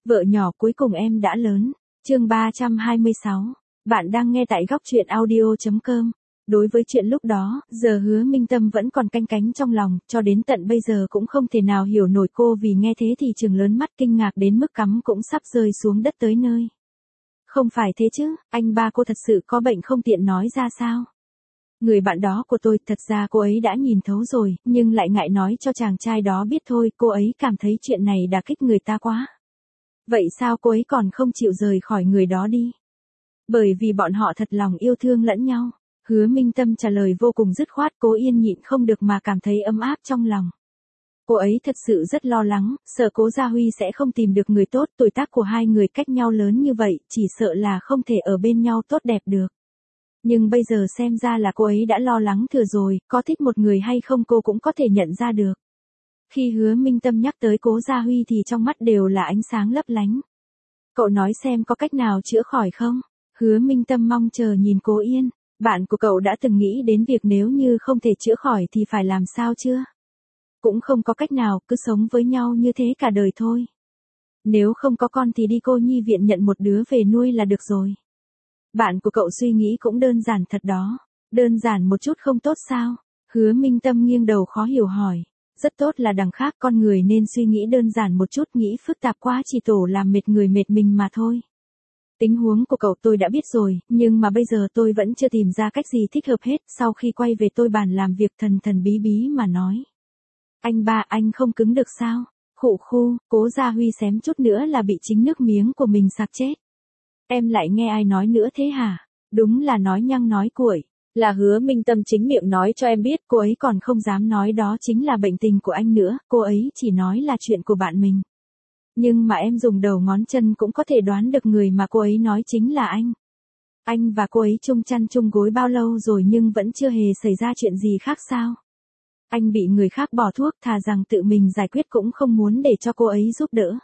Vợ nhỏ cuối cùng em đã lớn. Chương 326. Bạn đang nghe tại góc truyện audio.com. Đối với chuyện lúc đó, giờ Hứa Minh Tâm vẫn còn canh cánh trong lòng, cho đến tận bây giờ cũng không thể nào hiểu nổi cô, vì nghe thế thì trừng lớn mắt kinh ngạc đến mức cắm cũng sắp rơi xuống đất tới nơi. Không phải thế chứ, anh ba cô thật sự có bệnh không tiện nói ra sao? Người bạn đó của tôi, thật ra cô ấy đã nhìn thấu rồi, nhưng lại ngại nói cho chàng trai đó biết thôi, cô ấy cảm thấy chuyện này đả kích người ta quá. Vậy sao cô ấy còn không chịu rời khỏi người đó đi? Bởi vì bọn họ thật lòng yêu thương lẫn nhau. Hứa Minh Tâm trả lời vô cùng dứt khoát, Cố Yên nhịn không được mà cảm thấy ấm áp trong lòng. Cô ấy thật sự rất lo lắng, sợ Cố Gia Huy sẽ không tìm được người tốt, tuổi tác của hai người cách nhau lớn như vậy, chỉ sợ là không thể ở bên nhau tốt đẹp được. Nhưng bây giờ xem ra là cô ấy đã lo lắng thừa rồi, có thích một người hay không cô cũng có thể nhận ra được. Khi Hứa Minh Tâm nhắc tới Cố Gia Huy thì trong mắt đều là ánh sáng lấp lánh. Cậu nói xem có cách nào chữa khỏi không? Hứa Minh Tâm mong chờ nhìn Cố Yên. Bạn của cậu đã từng nghĩ đến việc nếu như không thể chữa khỏi thì phải làm sao chưa? Cũng không có cách nào, cứ sống với nhau như thế cả đời thôi. Nếu không có con thì đi cô nhi viện nhận một đứa về nuôi là được rồi. Bạn của cậu suy nghĩ cũng đơn giản thật đó. Đơn giản một chút không tốt sao? Hứa Minh Tâm nghiêng đầu khó hiểu hỏi. Rất tốt là đằng khác, con người nên suy nghĩ đơn giản một chút, nghĩ phức tạp quá chỉ tổ làm mệt người mệt mình mà thôi. Tình huống của cậu tôi đã biết rồi, nhưng mà bây giờ tôi vẫn chưa tìm ra cách gì thích hợp hết, sau khi quay về tôi bàn làm việc thần thần bí bí mà nói. Anh ba, anh không cứng được sao? Khụ khu, Cố Gia Huy xém chút nữa là bị chính nước miếng của mình sặc chết. Em lại nghe ai nói nữa thế hả? Đúng là nói nhăng nói cuội. Là Hứa Minh Tâm chính miệng nói cho em biết, cô ấy còn không dám nói đó chính là bệnh tình của anh nữa, cô ấy chỉ nói là chuyện của bạn mình. Nhưng mà em dùng đầu ngón chân cũng có thể đoán được người mà cô ấy nói chính là anh. Anh và cô ấy chung chăn chung gối bao lâu rồi nhưng vẫn chưa hề xảy ra chuyện gì khác sao? Anh bị người khác bỏ thuốc, thà rằng tự mình giải quyết cũng không muốn để cho cô ấy giúp đỡ.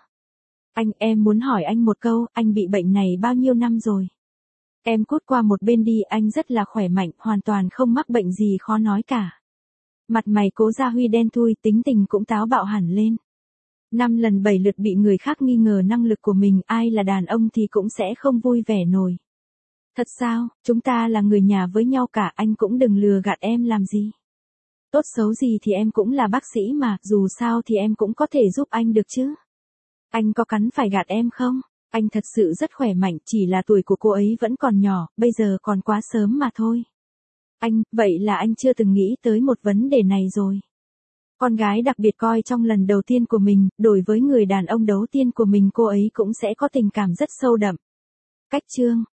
Em muốn hỏi anh một câu, anh bị bệnh này bao nhiêu năm rồi? Em cút qua một bên đi, anh rất là khỏe mạnh, hoàn toàn không mắc bệnh gì khó nói cả. Mặt mày Cố Gia Huy đen thui, tính tình cũng táo bạo hẳn lên. 5 lần 7 lượt bị người khác nghi ngờ năng lực của mình, ai là đàn ông thì cũng sẽ không vui vẻ nổi. Thật sao, chúng ta là người nhà với nhau cả, anh cũng đừng lừa gạt em làm gì. Tốt xấu gì thì em cũng là bác sĩ mà, dù sao thì em cũng có thể giúp anh được chứ. Anh có cắn phải gạt em không? Anh thật sự rất khỏe mạnh, chỉ là tuổi của cô ấy vẫn còn nhỏ, bây giờ còn quá sớm mà thôi. Vậy là anh chưa từng nghĩ tới một vấn đề này rồi. Con gái đặc biệt coi trong lần đầu tiên của mình, đối với người đàn ông đầu tiên của mình cô ấy cũng sẽ có tình cảm rất sâu đậm. Cách chương